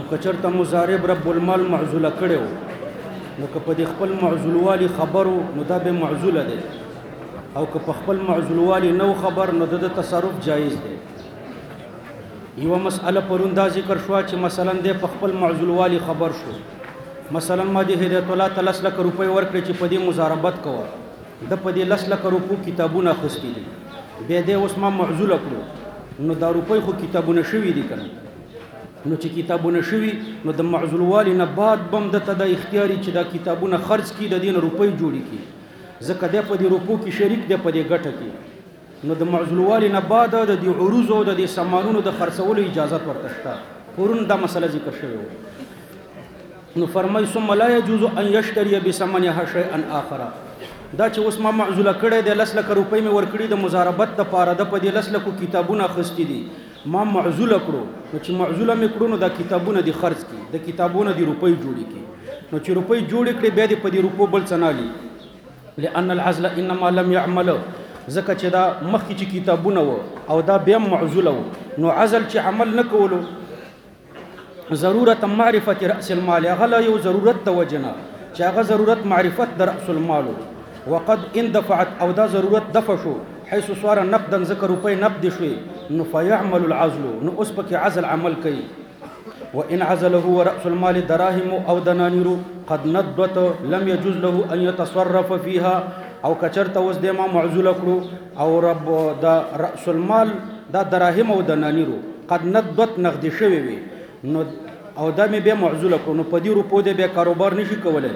کچرته مضارب رب المال معزوله کړو نو که په خپل معزولوالي خبرو نو دا به معزوله ده او که په خپل معزولوالي نو خبر نو د تصرف جایز ده. یو مسأله پرون دا ذکر شو چې مثلا د خپل معزولوالي خبر شو، مثلا ما د هدایت الله تعالی لک روپۍ ورکړي چې په دې مزاربت کوه، د په دې لک روپو کتابونه خستې دي، به دې اوس ما معزوله کړو نو دا روپۍ خو کتابونه شوي دي کنه، نو چې کتابونه شوي نو د معزولوالي نه بعد بم د ته د اختیاري چې دا کتابونه خرج کړي د دې روپۍ جوړي کړي، ځکه د په دې روپو کې شریک دی په دې ګټه کې، نو د معزولوالي نه بعد د دې عروض او د دې سامانونو د خرڅولو اجازه ورته شته. پرون دا مسله ذکر شوی نو فرمای ثم لا يجوز ان يشتري بثمنها شيئا اخر. دا چې اوس ما معزوله کړی د 10 لک روپۍ مې ورکړي د مزاربت د پاره د په دې 10 لک کتابونه خستې دي، ما معزوله کړو نو چې معزوله مې کړو نو دا کتابونه دي خرج کړي، د کتابونه دي روپۍ جوړې کړي، نو چې روپۍ جوړې کړي بیا دې په دې روپو بل څه نه لي، لأن العزل انما لم يعمل، ځکه چې دا مخکې چې کتابونه و او دا بیا معزوله و نو عزل چې عمل نه کولو ضرورت معرفت رأس المال، هغه لا یو ضرورت د وجنه چې هغه ضرورت معرفت د رأس المال وقد اندفعت او دا ضرورت دفع شو حيث صار نقدا، ذکر روپۍ نقد شوي نو فيعمل العزل، نو اوس پکې عزل عمل کوي. وان عزله ورأس المال دراهم او دنانير قد ندت لم يجوز له ان يتصرف فيها، او کچرته اوس د ما معزوله کړو او رب دا رأس المال دا دراهم او دنانير قد ندت نقد شوي وي نو او دا مې بیا معزوله کړو نو په دې روپو دې بیا کاروبار نشي کولای،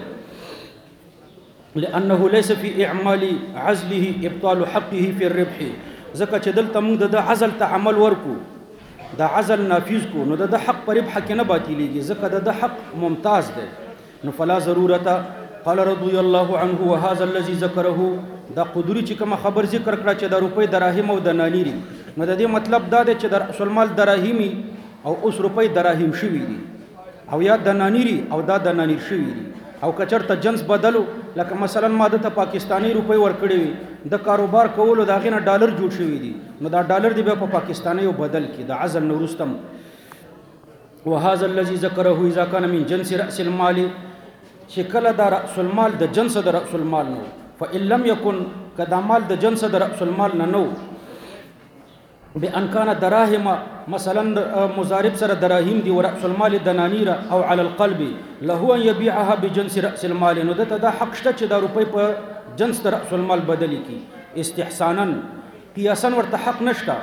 لأنه ليس في إعمال عزله إبطال حقه في الربح، ځکه چې دلته موږ د عزل ته عمل ورکو، د عزل نافذ کو نو د حق پر ربح کې نه باطلېږي، ځکه د حق ممتاز دی. نو فلا ضرورت قال رضي الله عنه وهذا الذي ذكره، دا قدري چې کوم خبر ذکر کړه چې د روپۍ دراهم او دنانير، نو د دې مطلب دا دی چې د رأس المال دراهمي او اوس روپۍ دراهم شوي دي او یا دنانيري او دا دنانير شوي دي، او کچرته جنس بدلو لکه مثلا ما د پاکستاني روپۍ ورکړي وي د کاروبار کولو دا غینه ډالر جوړ شوي دي نو دا ډالر دی په پاکستاني بدل کی د عزل نورستم. وهذا الذي ذكره اذا كان من جنس راس المال، چې کله دا راس المال د جنس د راس المال نو، فان لم يكن کدا مال د جنس د راس المال نه نو بان كان دراهم، مثلا مضارب سره دراهم دي ورأس المال دنانير او على القلب له ان يبيعها بجنس راس المال، نو دته دا حق شته چې دا روپۍ په جنس د راس المال بدلی کی استحسانا، قياسا ورته حق نشته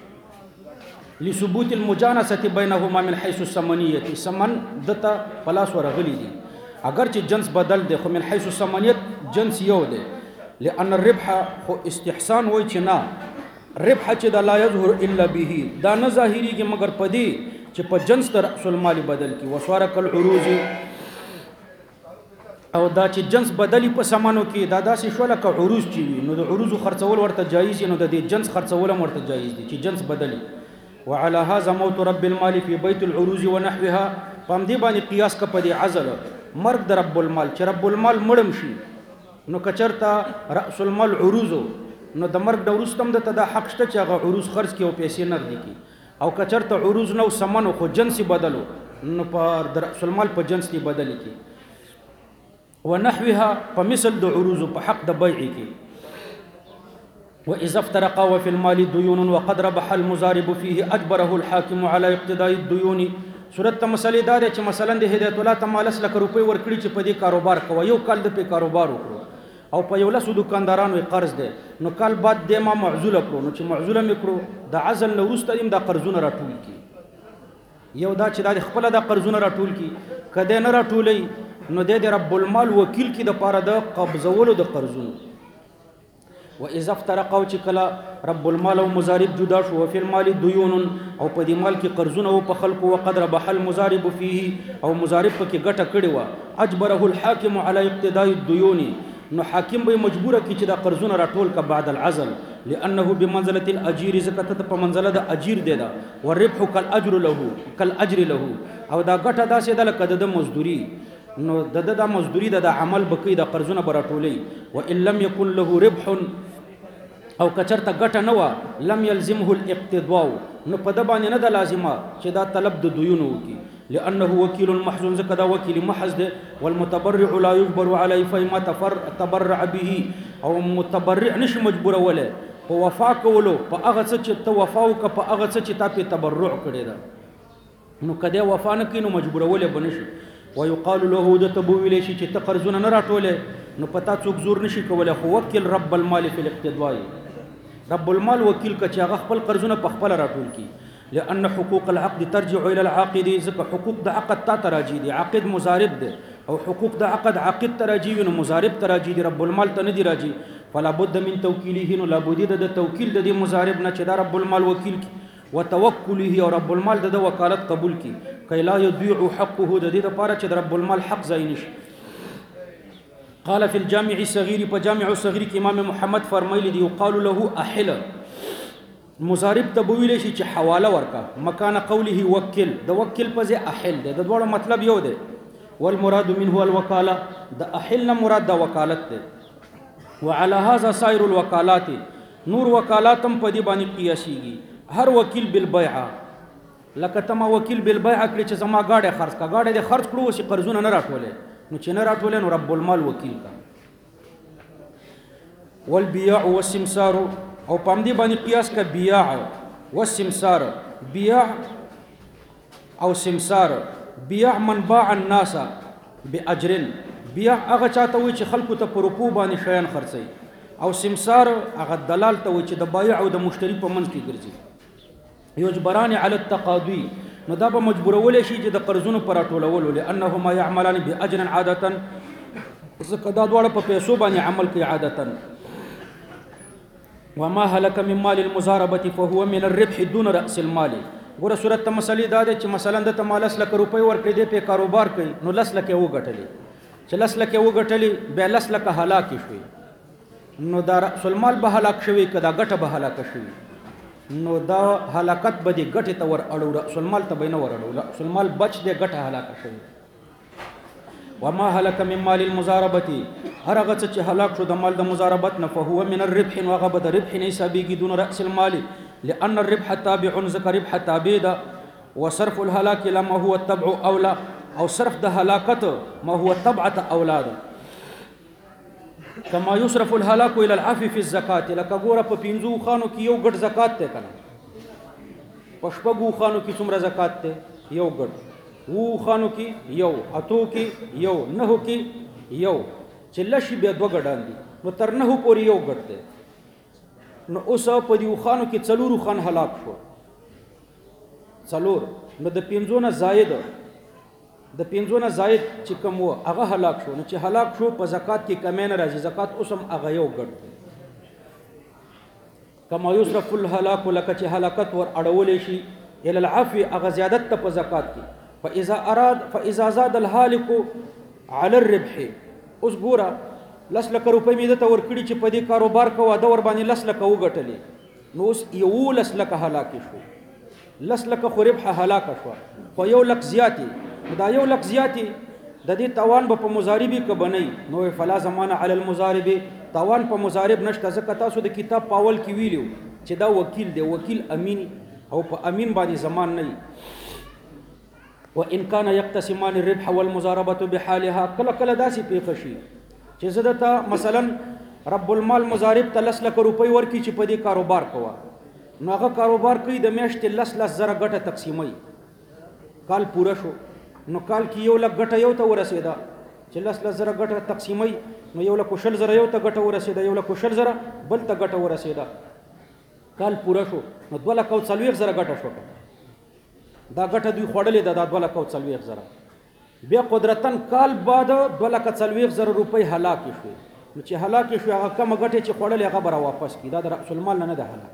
لثبوت المجانسه بينهما من حيث الثمنيه، ثمن دته پلاس ورغلی دي اگر چې جنس بدل دی خو من حيث الثمنيه جنس یو دی، لان الربح خو استحسان وای چې نه ربح چې دا لا يظهر الا به، دا نه ظاهريږي مگر پدې چې په جنس د رأس المال بدل کی وسوارک العروض، او دا چې جنس بدلی په سامانو کې دا داسې شو لکه عروض چې نو د عروض خرڅول ورته جایز نو د دې جنس خرڅول ورته جایز دي چې جنس بدلی. وعلى هذا موت رب المال في بيت العروض ونحوها، پام دې باندې قیاس کا په دې عزل مرګ د رب المال چې رب المال مړم شي نو کچرتا رأس المال عروض نو د مرګ د ورستم د ته د حق شته چې هغه عروض خرج کی او پیسې نقد کی، او کچرته عروض نو سمنو خو جنس بدلو نو پر د رأس المال په جنس کې بدل کی. ونحوها په مثل د عروض په حق د بیع کی. واذا افترقا وفي المال ديون وقد ربح المضارب فيه اجبره الحاكم على اقتضاء الديون. صورت مسلې دا چې مثلا د هدایت الله تعالی 10 لک روپۍ ورکړي چې په دې کاروبار کوي، یو کال د په کاروبار وکړو او په یو لسو دکاندارانو قرض دی نو کال بعد د ما معزوله کړو، نو چې معزوله مې کړو د عزل نو وروسته د قرضونه راټول کی، یو دا چې د خپل د قرضونه راټول کی کده نه راټولې نو د رب المال وکیل کی د پاره د قبضولو د قرضونو. واذا افترقوا چې کله رب المال او مضارب جدا شو وفي المال ديون او په دې مال کې قرضونه او په خلق وقد ربح المضارب فيه او مضارب کې ګټه کړي وا اجبره الحاكم على اقتضاء الديون، نو حاکم به مجبوره کی چې دا قرضونه راټول کا بعد العزل، لانه بمنزله الاجير، زکات په منزله د اجیر دی دا، والربح كالاجر له او دا ګټه داسې ده لکه د مزدوري، نو د مزدوري د عمل بکی د قرضونه براټولې. وان لم يكن له ربح او کچرته ګټه نه و لم يلزمه الاقتضاء، نو په د باندې نه د لازمه چې دا طلب د دویونو وکي، لأنه وكيل محض ځکه دا وکیل محض دی والمتبرع لا يجبر عليه فيما تبرع به او متبرع نشي مجبورولی په وفا کولو په هغه څه چې ته وفا وکړه په هغه څه چې تا پې تبرع کړې ده نو که دی وفا نه کوي نو مجبورولی به نه شي ويقال له ده ته به ویلی شي چې ته قرضونه نه راټولې نو په تا څوک زور نه شي کولی خو وکیل رب المال فی الاقتداء رب المال وکیل که چې هغه خپل قرضونه په خپله راټول کړي لأن حقوق العقد ترجع إلى العاقد ځکه حقوق د عقد تا ته راجي دي عاقد مضارب دی او حقوق د عقد عاقد ته راجي وي نو مضارب ته راجي دي رب المال ته نه دي راجي فلا بد من توکیله نو لابد د توکیل د دې مضارب نه چې دا رب المال وکیل کی وتوکله او رب المال د وکالت قبول کی کای لا یضيع حقه د دې لپاره چې رب المال حق ځای نشي قال في الجامع الصغير په جامع الصغير کې امام محمد فرمایلی دی يقال له احل مضارب ته بویل شي چې حواله ورکا مکان قوله وکل د وکل په ځای احل دی د دوړو مطلب یو دی والمراد منه الوکاله د احل مراد د وکالت دی وعلى هذا سائر الوکالات نور وکالات هم په دې باندې قیاسيږي هر وکیل بالبيع لکه تما وکیل بالبيع کړي چې زما گاډه خرڅ کا گاډه دې خرڅ کړو چې قرضونه نه راټولې نو چې نه راټولې نو رب المال وکیل کا والبيع والسمسار او پام دې باندې قیاس کا بیاع والسمسار بیاع او سمسار بیاع من باع الناس باجر بیاع هغه چاته وي چې خلکو ته په روپو باندې شیان خرڅي او سمسار هغه دلال ته وي چې د بایع او د مشتری په منځ کې ګرځي یجبران علی التقاضی نو دا به مجبورول شي چې د قرضونو پر راټولولو لانهما يعملان باجر عاده ځکه دا دواړه په پیسو باندې عمل کوي عادتا وما هلك من مال المزاربه فهو من الربح دون راس المال ګوره صورت ته مسلې دا ده چې مثلا د ته مال 10 لک روپۍ ورکړي دی په کاروبار کوي نو 10 لک وګټلې چې 10 لک وګټلې بیا 10 لک هلاک شوي نو دا راس المال به هلاک شوي کدا ګټه به هلاک شوي نو دا هلاکت به دې ګټه ته ور اړو راس المال ته به نه ور اړو راس المال بچ دې ګټه هلاک شوي وما هلك من مال المزاربه هرغه چې هلاک شو د مال د مزاربت نه فهو من الربح وغه د ربح نه حسابيږي دون راس المال لان الربح تابع ذكر ربح تابع ده وصرف الهلاك لما هو التبع اولى او صرف د هلاکت ما هو تبعه اولاد كما يصرف الهلاك الى العفو في الزکات لکه ګوره په پینځو خانو کې یو ګډ زکات ته کنه پښپغو خانو کې څومره زکات ته یو ګډ وو خانو کې یو اتو کې یو نهو کې یو چې لشي بیا دوه ګډان دي نو تر نهو پورې یو ګډ دی نو اوس په دې خانو کې څلورو خان هلاک شو څلور نو د پنځونه زائد چې کوم و هغه هلاک شو نو چې هلاک شو په زکات کې کمې نه راځي زکات اوس هم هغه یو ګډ دی کما یصرف الهلاك لکه چې هلاکت ور اړولې شي الى العفو هغه زیادت ته په زکات کې فاذا زاد الهالك على الربح اوس ګوره 10 لک روپۍ مې ته ورکړي چې په دې کاروبار کوه دا ور باندې 10 لک وګټلې نو اوس یو 10 لک هلاک شو 10 لک خو ربح هلاک شو خو یو لک زیاتی دا یو لک زیاتی د دې توان په مضاربي کې بنئ نو فلا زمانه علی المضارب توان په مضارب نشته ځکه تاسو د کتاب پاول کې ویلو چې دا وکیل دی وکیل امین او په امین باندې زمان نه وان كان يقتسمان الربح والمضاربه بحالها کله کله داسې پیښ شي چې زدتا مثلا رب المال مضارب ته 10 لک روپۍ ورکی چې په دې کاروبار کوه نو هغه کاروبار کوي د میاشتې 10 زره ګټه تقسیموي کال پوره شو نو کال کې یو لک ګټه یو ته ورسېده چې 10 زره ګټه تقسیموي نو یو لک شل زره یو ته ګټه ورسېده یو لک شل زره بل ته ګټه ورسېده کال پوره شو نو 2 لک او 40 زره ګټه شو دا ګټه دوی خوړلې ده دا 2 لک او 40 زره بیا قدرتن کال بعد 2 لک 40 زره روپۍ هلاک شو نو چې هلاک شو هغه کم ګټه چې خوړلې هغه بر واپس کی دا د رأس المال نه ده هلاک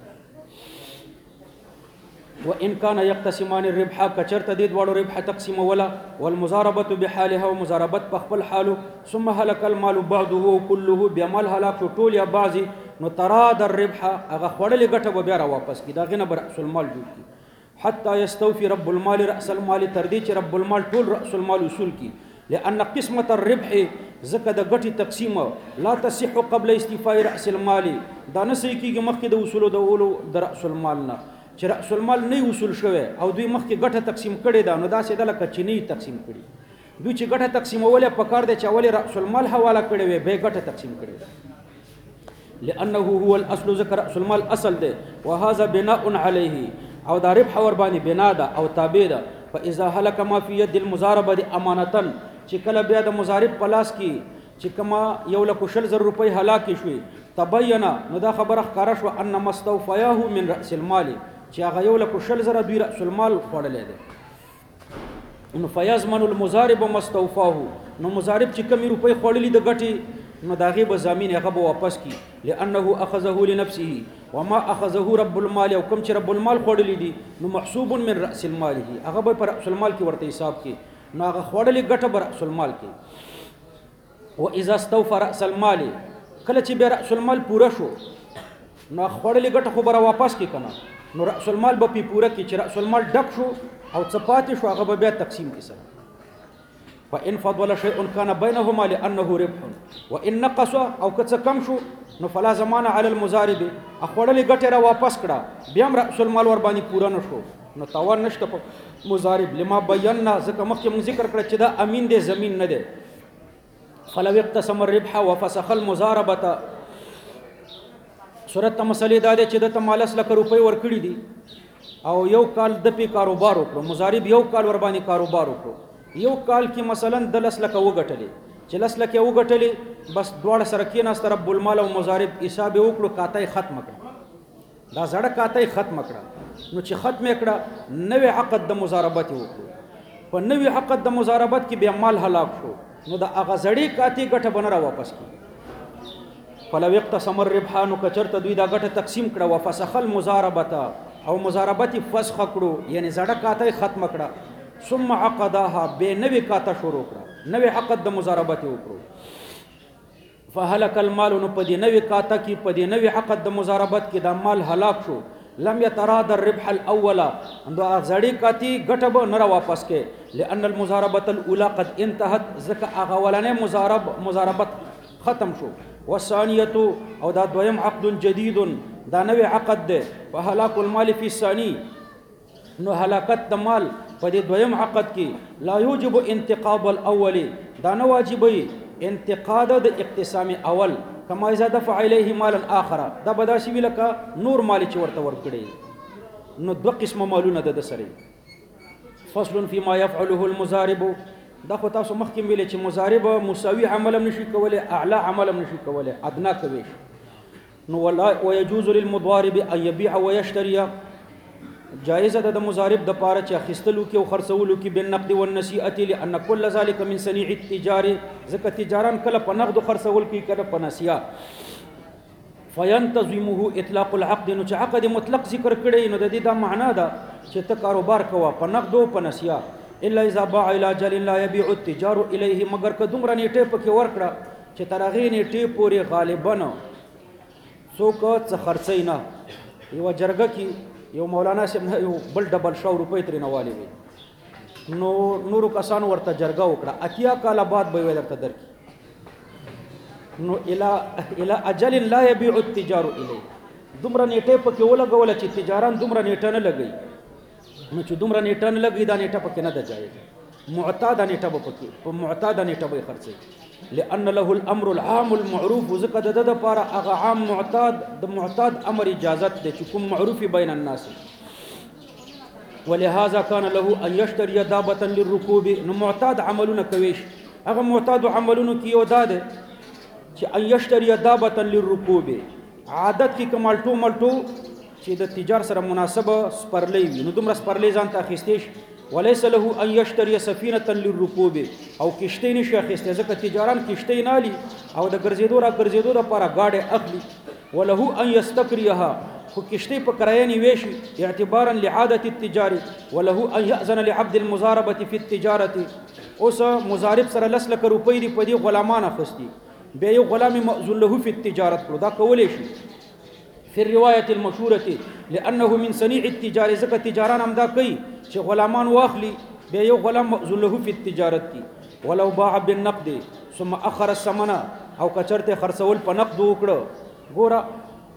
وان كان يقتسمان الربح کچرته دې دوړو ربح تقسیم ولا والمضاربه بحالها ومضاربت په خپل حالو ثم هلك المال بعضه كله بمال هلاك ټول یا بعضي نو تراد الربح هغه خوړلې ګټه به بیا واپس کی دا غنه بر رأس المال جوړ کی حتى يستوفي رب المال رأس المال تردي چې رب المال ټول رأس المال اصول کی لان قسمه الربح زکه د ګټي تقسیم لا تصح قبل استيفاء رأس المال دا نه صحیح کیږي مخکې د اصول د اولو د رأس المال نه چې رأس المال نه وصول شوی او دوی مخکې ګټه تقسیم کړې ده، نو داسې ده لکه چې نه تقسیم کړي. دوی چې ګټه تقسیموله پکار دی چې اول رأس المال حواله کړی وي بیا ګټه تقسیم کړی ده. لأنه هو الأصل، ذکر رأس المال اصل ده، وهذا بناء عليه، او دا ربح ور باندې بنا ده او تابع ده. فاذا هلك ما في يد المزاربه دي امانه، چې کله بیا د مزارب پلاس کی چې کما یو لک شل زر روپۍ هلاک شوي، تبینا نو دا خبره ښکاره شو ان مستوفیاه من رأس المال، چې هغه یو لک شل زر دوی رأس المال خوړلې ده. نو فیضمن المزارب مستوفاه، نو مزارب چې کمی روپۍ خوړلې د ګټي نو داغه به زمين هغه به واپس کی، لانه اخذه لنفسه وما اخذه رب المال، او کوم چې رب المال خوړلې دي نو محسوب من راس المال، هغه به پر راس المال کې ورته حساب کی، نو هغه خوړلې ګټه بر راس المال کې. و اذا استوفى راس المال، کله چې به راس المال پورا شو نو خوړلې ګټه خو بر واپس کی کنه، نو راس المال به پورا کی، چې راس المال ډک شو او صفات شو هغه به بیا تقسیم کی سره. فإن فضل شيء كان بينهما لأنه ربح، وإن نقص أو كڅ کم شو نو فلا زمان على المزارب، اخوړلې ګټه را واپس کړه بیا رأس المال ور باندې پورا نشو نو تاوان نشته په مزارب. لما بینا ځکه مخکې موږ ذکر کړ چې دا امین دی زمين نه دی. فلو اقتسم الربح وفسخ المزاربه، صورت مسلې دا دی چې د تمالس لک روپۍ ور کړی دي او یو کال د پی کاروبار وکړو، مزارب یو کال ور باندې کاروبار وکړو، یو کال کې مثلا د لس لکه وګټلې، چې لس لکه وګټلې بس دواړه سره کېناست رب المال او مزارب حساب وکړو، کاته ختم کړه، دا زړه کاته ختم کړه. نو چې ختم کړه نوې عقد د مزاربت وکړو، په نوې عقد د مزاربت کې بیا مال هلاک شو نو د هغه زړې کاته ګټه بنه را واپس کی. فلو اقتسم الربح، نو کچرته دوی دا ګټه تقسیم کړه، وفسخ المزاربه، او مزاربت فسخ کړو یعنی زړه کاته ختم کړه، ثم عقدها، به نوې کاته شروع کړه، نوې عقد د مزاربت وکړو. فهلك المال، نو په دې نوې کاته کې په دې نوې عقد د مزاربت کې دا مال هلاک شو. لم يتراد الربح الاول، دا زړې کاتی ګټه به نه واپس کې، لان المزاربه الاولى قد انتهت، ځکه هغه ولنې مزاربت ختم شو. والثانيه، او دا دویم عقد جديد، دا نوې عقد ده. فهلاك المال في الثاني، نو هلاکت د مال په دې دویم عقد کې لا یوجب انتقاض الاول، دا نه واجبوي انتقاد د اقتسام اول، کما اذا دفع الیه مالا اخر، دا بداسي ویلکه نور مال چې ورته ورکړي. نو دو قسم مالونه د سره. فصل فيما يفعله المزارب، دا خو تاسو مخکې ویل چې مزارب مساوي عمل نشي کوله، اعلى عمل نشي کوله، ادنا کوي. نو ويجوز للمضارب ان يبيع ويشتري، جائزه د مزارب د پاره چې اخیستلو کې او خرڅولو کې بالنقد والنسیئه، لان كل ذلك من صنيع التجار، ځکه تجاران کله په نقد خرڅول کې کله په نسیه. فينتظمه اطلاق العقد، نو چې عقد مطلق ذکر کړي نو د دې دا معنا ده چې ته کاروبار کوه په نقد او په نسیه. الا اذا باع الى اجل لا يبيع التجار اليه، مگر که دومره نیټه پکې ورکړه چې ترغه نیټه پورې غالبا څوک څه خرڅي نه. یو جرګه کې یو مولانا صاحب یو بل ډبل شو روپۍ ترې نوالی وي، نو نورو کسانو ورته جرګه وکړه، اتیا کاله بعد به ویل درته درکې. نو الى اجل لا يبيع التجار الیه، دومره نیټه پکې ولګوله چې تجاران دومره نیټه نه لګي، نو چې دومره نیټه نه لګي دا نیټه پکې نه ده جایز، معتاده نیټه به پکې په معتاده نیټه به خرڅي. لأن له الامر العام المعروف، ذکر د لپاره هغه عام معتاد د معتاد امر اجازت دی چې کوم معروف بین الناس. ولهذا كان له ان يشتري دابه للركوب، نو معتاد عملونه کوي، هغه معتاد عملونه کې یو داده چې ان يشتري دابه للركوب، عادت کې کمالټو ملټو چې د تجار سره مناسبه سپرلې وي، نو دومره سپرلې ځان ته اخیستې. وليس له ان يشتري سفينه للركوب، او کشته نشي اخیسته، ځکه تجاران کشته نه لي او د ګرځېدو را ګرځېدو لپاره گاډي اخلي. وله ان يستقريها، خو کشته په کرایه نیوي شي اعتبارا لعاده التجار. وله ان يأذن لعبد المزاربه في التجاره، اوس مزارب سره لس لک روپۍ دی په دې غلامان اخستي، به یو غلام مأذون له في التجاره کړو، دا کولې شي. في الروايه المشهوره لانه من صنيع التجار، ځکه تجاران هم دا کوي چې غلامان واخلي به یو غلام مأذون له في التجارت کی. ولو باع بالنقد ثم اخر الثمن، او کچرته خرڅول په نقد وکړه. ګوره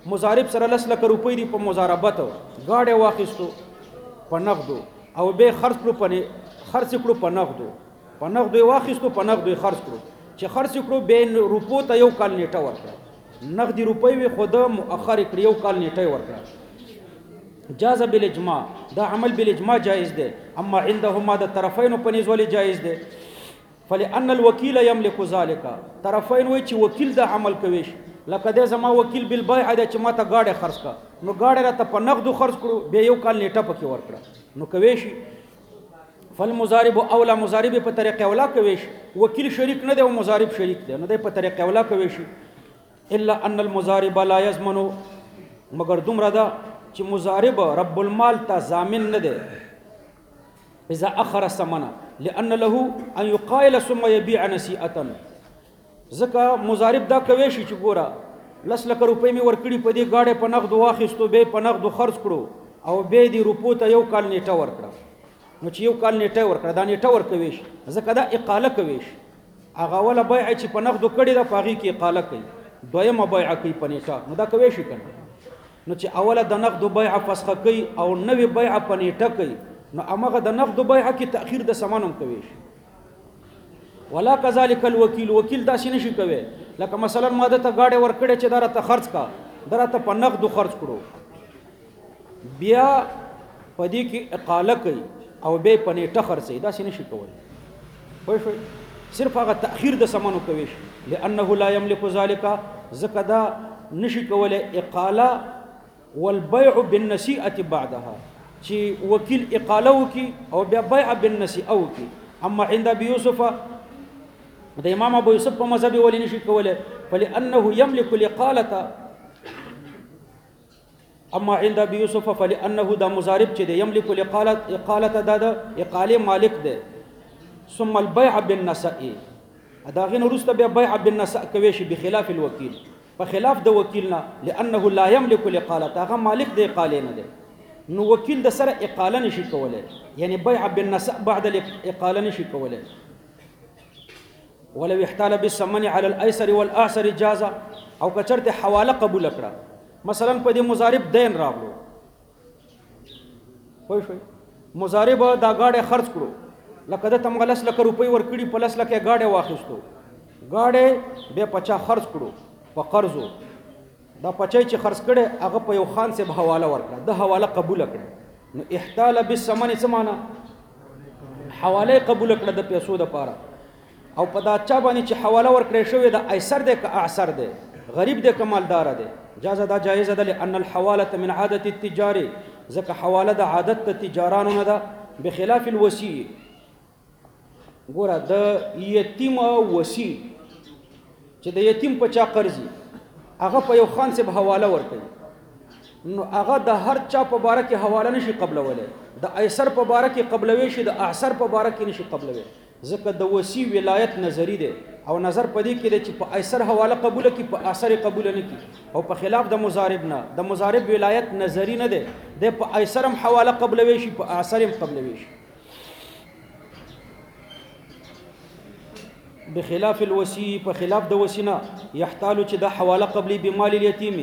مضارب سره 10 لک روپۍ دی په مضاربت گاډه واخیستو په نقدو او به خرڅ کړو په نقدو واخیستو په نقدو خرڅ کړو چې خرڅ کړو به روپو ته یو کال نیټه ورکړه نقدي روپۍ وي خود مؤخر کړ یو کال نیټه ورکړه جاز بالاجماع دا عمل بالاجماع جائز ده اما عندهما د طرفین په نيز ولې جائز ده فلان الوکیل یملک ذلك طرفین وای چې وکیل دا عمل کوي لکه د زما وکیل بالبيع د چې ماته گاډه خرڅ کا نو گاډه را ته په نقد خرڅ کړو به یو کال نیټه پکې ورکړه نو کوي شي فالمضارب اولا مضارب په طریقې اولا کوي شي وکیل شریک نه دی او مضارب شریک دی نو د په طریقې اولا کوي شي الا ان المضارب لا يضمن مگر دومره دا چې مضارب رب المال ته ضامن نه دی اذا اخر الثمن لان له ان يقايل ثم يبيع نسيئه ځکه مضارب دا کوي شي چې ګوره 10 لک روپۍ می ورکړي په دې گاډه په نقد واخیستو به په نقد خرڅ کړو او به دې روپو ته یو کال نیټه ورکړه نو چې یو کال نیټه ورکړه دا نیټه ورکوي شي ځکه دا اقاله کوي شي هغه ولا بيع چې په نقد کړي دا پاغي کې اقاله کوي دویمه بيع کوي په نیټه نو دا کوي شي کنه نو چې اوله د نقد بيع فسخه کوي او نوې بيع په نیټه کوي نو هغه د نقد بيع کې تاخير د سمانم کوي شي ولا كذلك الوکیل وکیل دا شي نشي کوي لکه مثلا ماده ته گاډه ورکړي چې دراته خرڅ کا دراته په نقد خرڅ کړو بیا پدې کې اقاله کوي او به په نیټه خرڅي دا شي نشي کوي پوه شئ صرف هغه تاخير د سمانو کوي لانه لا يملك ذلك زکدا نشي کوله اقاله والبيع بالنسيئه بعدها چې وکیل اقاله وکي او بیا بيع بالنسيئه وکي اما عند ابي يوسف د امام ابو يوسف په مذهب ولې نشي کوله فلانه يملك الاقاله اما عند ابي يوسف فلانه دا مضارب چې دی يملك الاقاله دا اقاله مالک دی ثم البيع بالنساء دا غن ورسته بیا بيع بالنساء کوي شي بخلاف الوکیل په خلاف د وکیلنا لانه لا يملك الاقاله هغه مالک دی اقاله نه دی نو وکیل د سره اقاله نشي کوله یعنی بيع بالنساء بعد الاقاله نشي کوله ولو احتال بالثمن على الايسر والاعسر جاز او کچرته حواله قبول کړه مثلا په دې مضارب دین راغلو خو شوي مضارب دا گاډه خرڅ کړو لکه د تمغلس لک روپۍ ورکړي په لس لکه گاډه واخیستو گاډه به 50 خرڅ کړو په قرضو دا 50 چې خرڅ کړي هغه په یو خان سے حواله ورکړه د حواله قبول کړه نو احتال بالثمن سمانا حواله قبول کړه د پیسو د پاره او په دا چا باندې چې حواله ورکړې شوې د ایسر ده که اعسر ده غریب ده که مالدار ده جاز دا جایز ده لان الحواله من عاده التجار ځکه حواله د عادت د تجارانو نه ده بخلاف الوصي ګوره د یتیم وصي چې د یتیم په چا قرضي هغه په یو خان سے حواله ورکړي نو هغه د هر چا په باره کې حواله نشي قبلوله د ایسر په باره کې قبلوي شي د اعسر په باره کې نشي قبلوي ځکه د وصي ولایت نظری ده او نظر پدې کې ده چې په ایسر حواله قبول کی په اثر قبول نه کی او په خلاف د مضارب نه د مضارب ولایت نظری نه ده د په ایسرم حواله قبلوي شي په اثرم قبلوي شي بخلاف الوصي په خلاف د وصینا يحتال چې د حواله قبلي بمال اليتيم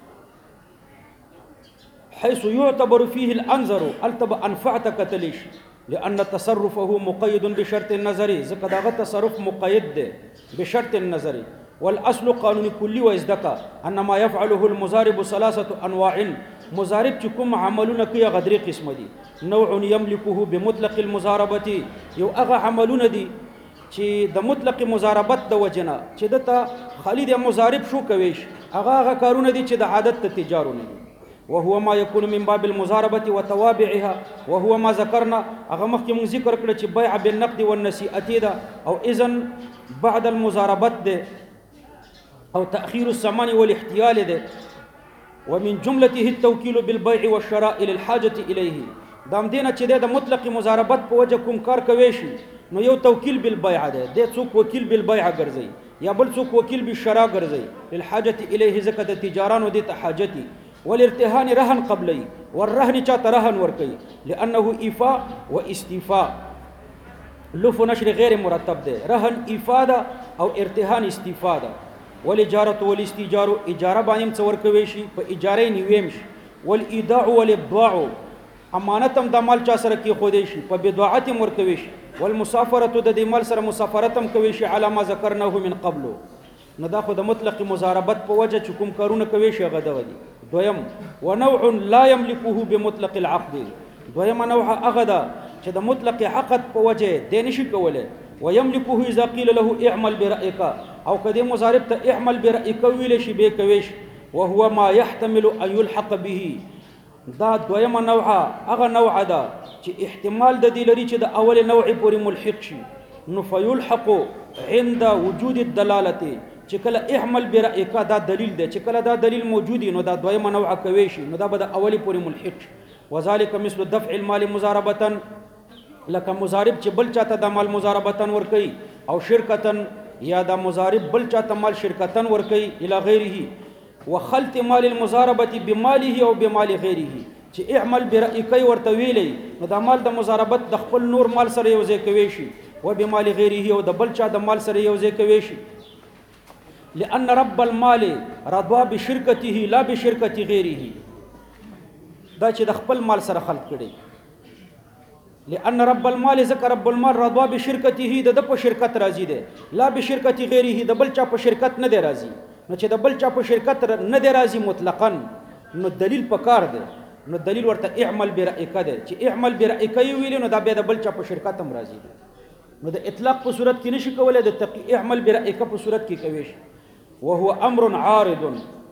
حيث يعتبر فيه الانظر التب انفعتك تليش لأن تصرفه مقيد بشرط النظري ذکر داغه تصرف مقید ده بشرط النظري والاصل قانون كلي وازدكا ان ما يفعله المضارب ثلاثه انواع مضارب چې کوم عملونه کوي غدري قسم دي نوع يملكه بمطلق المضاربه یو هغه عملونه دي چې د مطلق مضاربت د وجنه چې دته خالد مضارب شو کوي هغه کارونه دي چې د عادت ته تجارونه دي وهو ما يكون من باب المضاربه وتوابعها وهو ما ذكرنا هغه مخکې موږ ذکر کړ چې بيع بالنقد والنسيئه ده او اذن بعد المضاربه ده او تاخير الثمن والاحتيال ده ومن جملته التوكيل بالبيع والشراء للحاجه اليه دام دینه چې د مطلق مضاربت په وجه کوم کار کوي شي نو یو توکیل بالبيع ده د څوک وکیل بالبيع ګرځي یا بل څوک وکیل بالشراء ګرځي للحاجه اليه زکه د تجارانو د حاجتي والارتهان رهن قبلي والرهن چا رهن ورکي لانه ايفاء واستيفاء لف نشر غير مرتب ده رهن افاده او ارتهان استفاده والاجاره والاستئجار اجاره باندې څور کوي شي په اجاره نیویم شي والايداع والابضاع امانت هم د مال چا سره کې خو دی شي په بدعت مور کوي شي والمسافره د دې مال سره مسافرت هم کوي شي علامه ذکرناه من قبل نو دا خو د مطلق مضاربت په وجه چې کوم کارونه کوي شي غدا ودی دویم ونوع لا يملكه بمطلق العقد دویم نوع اغدا چې د مطلق عقد په وجه د نشي کوله ويملكه اذا قيل له اعمل برايك او کدی مضارب ته اعمل برايك ویل شي به کوي وهو ما يحتمل ان يلحق به دا دویم نوع هغه نوع ده چې احتمال د دې لري چې د اول نوع پورې ملحق شي نو فيلحق عند وجود الدلاله چې کله احمل برأيك دا دلیل دی چې کله دا دلیل موجودی نو دا دویم نوع کوي شي نو دا به د اولی پورې ملحق شي وذلك مثل دفع المال مضاربه لکه مضارب چې بل چاته د مال مضاربه ور کوي او شرکتن یا د مضارب بل چاته مال شرکتن ور کوي الی غیره وخلط مال المضاربه بماله او بمال غیره چې اعمل برأيك ورته ویلې نو د مال د مضاربت د خپل نور مال سره یو ځای کوي شي و بمال غیره او د بل چا د مال سره یو ځای کوي شي لأن رب المال رضا بشركته لا بشركة غيره دا چې د خپل مال سره خلق کړي لأن رب المال ذکر رب المال رضا بشركته د په شرکت راضي دي لا بشركة غيره د بل چا په شرکت نه دی راضي نو چې د بل چا په شرکت نه دی راضي مطلقاً نو دلیل پکار دی نو دلیل ورته اعمل برأيك دی چې اعمل برأيك ویل نو دا بیا د بل چا په شرکت هم راضي دي نو د اطلاق په صورت کې نشي کولای د اعمل برأيك په صورت کې کوي وهو امر عارض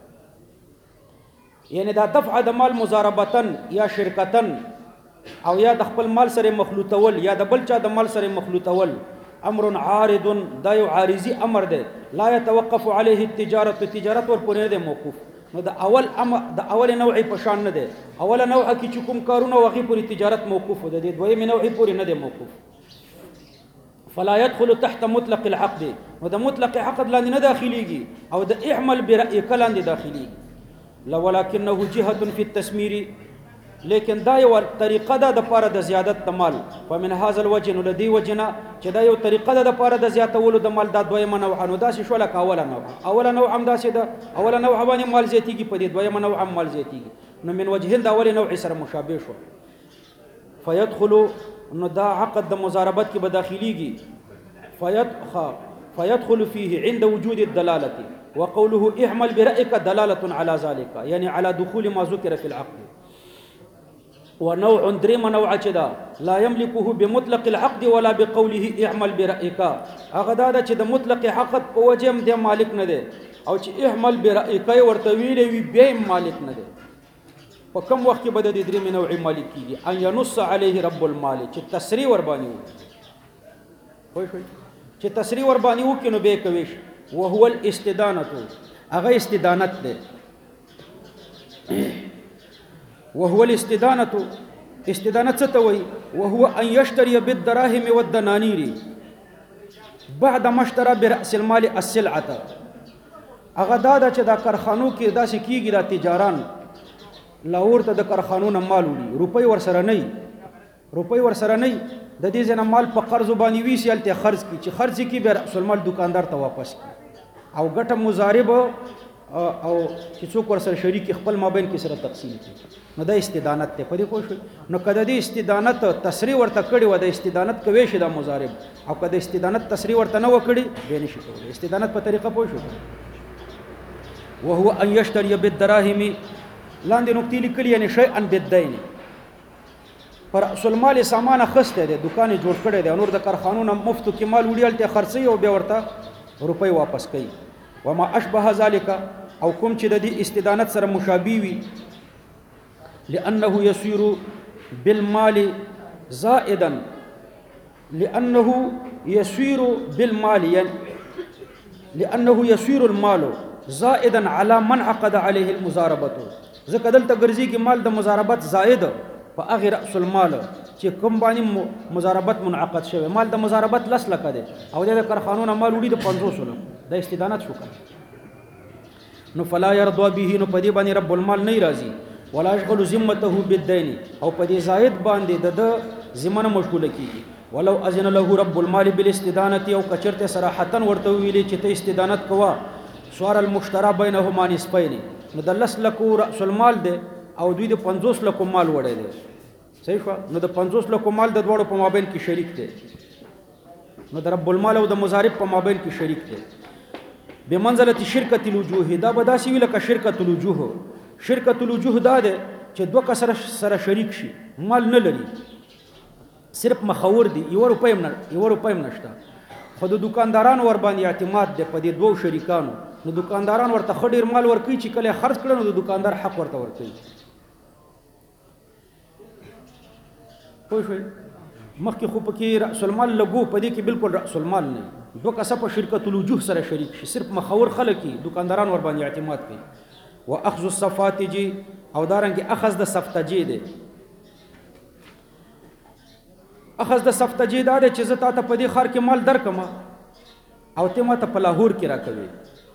یعنی دا دفع د مال مضاربتن یا شرکتن او یا د خپل مال سره مخلوطول یا د بل چا د مال سره مخلوطول امر عارض دا یو عارضی امر دی لا يتوقف عليه التجاره تجارت ور پورې دی موقوف نو د اول نوعی په شان نه دی اول نوع کې چې کوم کارونه وغي پورې تجارت موقوف ده دی دویم نوعی پورې نه دی موقوف فلا يدخل تحت مطلق العقد وده مطلق عقد لاندې نه داخليږي او د اعمل برأيك لاندې داخليږي ولكنه جهه في التسمير لیکن دا یو طریقه ده د پاره د زیادت د مال فمن هذا الوجه الذي وجنا چې دا یو طریقه ده د پاره د زیاتولو د مال دا دویمه نوع نو دا شو لک اوله نوع هم دا سي ده اوله نوع باندې مال زیاتیږي په دې دویمه نوع هم مال زیاتیږي نو من وجه د اول نوع سره مشابه شو فيدخل نو دا عقد د مضاربت کې بداخليږي فيدخل فيه عند وجود الدلاله وقوله اعمل برأيك دلاله على ذلك يعني على دخول ما ذكر في العقد ونوع دريم نوع چدا لا يملكه بمطلق العقد ولا بقوله اعمل برأيك هغه دا چې د مطلق عقد په وجه د مالک نه دی او چې اعمل برأيك ورته ویلې وی به مالک نه دی په کوم وخت کې بد د درې نوع مالک کیږي ان ينص عليه رب المال چې تسریع ور باندې وي چې تسریع ور باندې وکینو به کوي وهو الاستدانه هغه استدانت ده وهو الاستدانه استدانت څه ته وي وهو ان يشتري بالدراهم والدنانير بعد ما اشترى براس المال السلعه هغه دا چې دا کارخانو کې دا سکیږي دا تجاران لاور ته د کارخانو نه مال وړي روپۍ ورسره نه د دې ځنه مال په قرض باندې ویسیل ته خرج کی چې خرج کی به رأس المال دکاندار ته واپس کی او ګټه مضارب او چې څوک ورسره شریک خپل مابین کې سره تقسیم کی نو د استدانت ته پدې کوښښ نو کده د استدانت تسریع ورته کړي و د استدانت کوي شي د مضارب او کده استدانت تسریع ورته نه وکړي به نشي کولای استدانت په طریقه پوه شو وهو ان يشتري بالدراهم لاندې نقطې لیکلي یعنی شیئا بالدین پر رأس المال سامان خسته دی دکان جوړ کړی دی نور د کارخانو مفتو کې مال وړیل ته خرڅي او به ورته روپۍ واپس کوي وما اشبه ذلك او کوم چې د دې استدانت سره مشابه وي لانه يسير بالمال زائدا لانه يسير بالمال يعني لانه يسير المال زائدا على من عقد عليه المضاربه ځکه دلته ګرځي کې مال د مضاربت زائد په هغه رأس المال چې کوم باندې مضاربت منعقد شوی مال د مضاربت لس لکه دی او د کارخانو مال وړي د 500 د استدانت شو نو فلا يرضى به نو پدی باندې رب المال نه راضي ولا يشغل ذمته بالدين او پدی زائد باندې د ذمنه مشغوله کیږي ولو اذن له رب المال بالاستدانه او کچرته صراحتا ورته ویلي چې ته استدانت کوا سوار المشترى بینهما نصفین نو د 10 لکو رأس المال دی او دوی د 50 لکو مال وړی دی صحیح شو نو د 50 لکو مال د دواړو په مابین کې شریک دی نو د رب المال او د مضارب په مابین کې شریک دی بمنزله شرکت الوجوه دا به داسې وي لکه شرکت الوجوه شرکت الوجوه دا دی چې دوه کسره سره شریک شي مال نه لري صرف مخور دي یو روپۍ هم نشته خو د دکاندارانو ور باندې اعتماد دی په دې دوو شریکانو نو دکانداران ورته ښه ډېر مال ورکوي چې کله خرڅ کړه نو د دکاندار حق ورته ورکوي پوه شوئ مخکې خو پکې رأس المال لګو په دې کې بالکل رأس المال نه دوه کسه په شرکت الوجوه سره شریک شي صرف مخور خلک دکانداران ور باندې اعتماد کوي واخذ الصفاتجي او دارنګه اخذ د صفتجي دی اخذ د صفتجي دا دی چې زه تا ته په دې ښار کې مال درکمه او ته ما ته په لاهور کې راکوي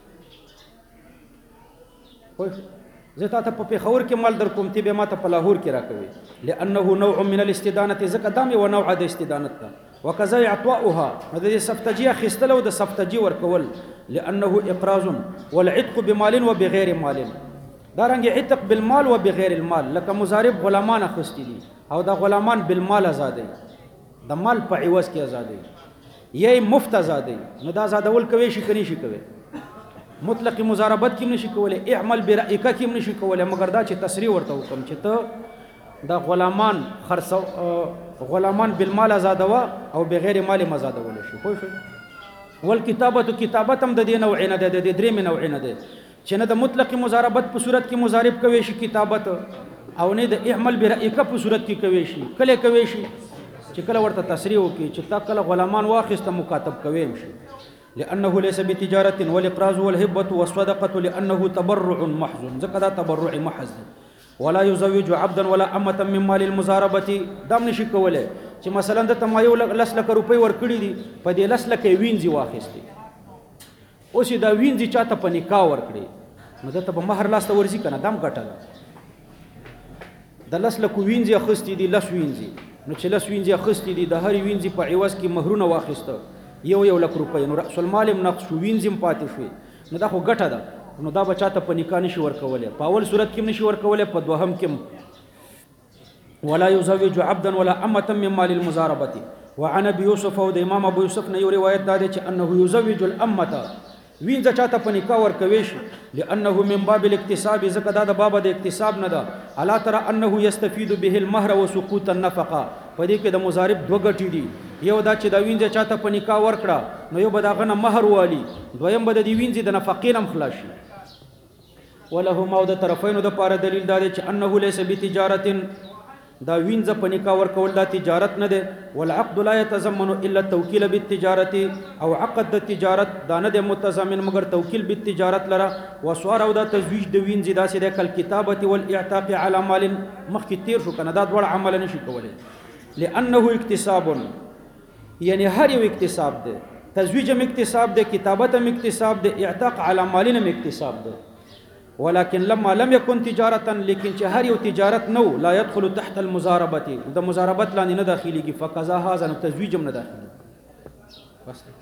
زه تا ته په پېښور کې مال در کوم تی به ما ته په لاهور کې راکوي لأنه نوع من الاستدانة ځکه دا مې و نوع د استدانت ده وکذا اعطاؤها د دې صفتجي اخیستل او د صفتجي ورکول لأنه اقراض والعتق بمال وبغیر مال دارنګه عتق بالمال وبغیر المال لکه مضارب غلامان اخیستی دي او دا غلامان بالمال آزادې د مال په عوض کې آزادې یې مفت آزادې نو دا آزادول کوي شي کني شي کوي مطلق مضاربت کې نشي کولای اعمل برأیک کې نشي کولای مگر دا چې تصریح ورته وکم چې ته دا غلامان خرڅو غلامان بالمال آزادوا او بغیر مال مزادول شي خو شو والکتابه کتابتم د دې نوعینه د درې من نوعینه ده چې نه د مطلق مضاربت په صورت کې مضارب کوي شي کتابت او نه د اعمل برأیک په صورت کې کوي شي کله کوي شي چې کله ورته تصریح وکي چې تا کله غلامان واخسته مکاتب کوي شي لأنه ليس بتجارة والإقراض والهبة والصدقة لأنه تبرع محض ذكر تبرع محض ولا يزوج عبدا ولا أمة من مال المزاربة دام نشي کوله چې مثلا د تمایو لس لک روپۍ ورکړي دي په دې لس لک وینځي واخیستي اوس دا وینځي چاته په نکاح ورکړي نو دته به مہر لاسته ورځي کنه دام ګټل د لس لک وینځي اخیستي دي لس وینځي نو چې لس وینځي اخیستي دي د هر وینځي په عوض کې مہرونه واخیسته یو لک روپۍ نو رأس المال نقص شو وینځم پاتې شوی نو دا خو ګټه ده نو دا بچاته په نکاح نشي ورکولای په اول صورت کې نشي ورکولای په دوهم کې ولا يزوج عبدا ولا امه من مال المزاربه وعن ابي يوسف او د امام ابو يوسف نه یو روایت دا چې انه يزوج الامه وینځه چاته په نکاح ورکوي شي لانه من باب الاكتساب زکه دا د باب د اکتساب نه ده الا ترى انه يستفيد به المهر وسقوط النفقه په دې کې د مضارب دوه ګټې دي یو دا چې دا وینځه چاته په نکاح ورکړه نو یو به داغه نه مہر والی دویم به د دې وینځې د نفقې هم خلاص شي وله ما د طرفینو د پاره دلیل دا دی چې انه ليس بتجارت دا وینځه په نکاح ورکول دا تجارت نه ده والعقد لا يتضمن الا التوكيل بالتجارت او عقد د تجارت دا نه ده متضمن مگر توکیل بالتجارت لره وسوار او دا تزویج د وینځې دا سره کل کتابت والاعتاق على مال مخکې تیر شو کنه دا ډول عمل نشي کولای لانه اکتساب یعنی هر یو اکتساب ده تزویج هم اکتساب ده کتابت هم اکتساب ده اعتاق على مال هم اکتساب ده ولكن لما لم يكن تجارة لكن هر یو تجارت نو لا يدخل تحت المزاربة د مزاربت لاندې نه داخليږي فقضا هذا تزویج هم نه داخلي بس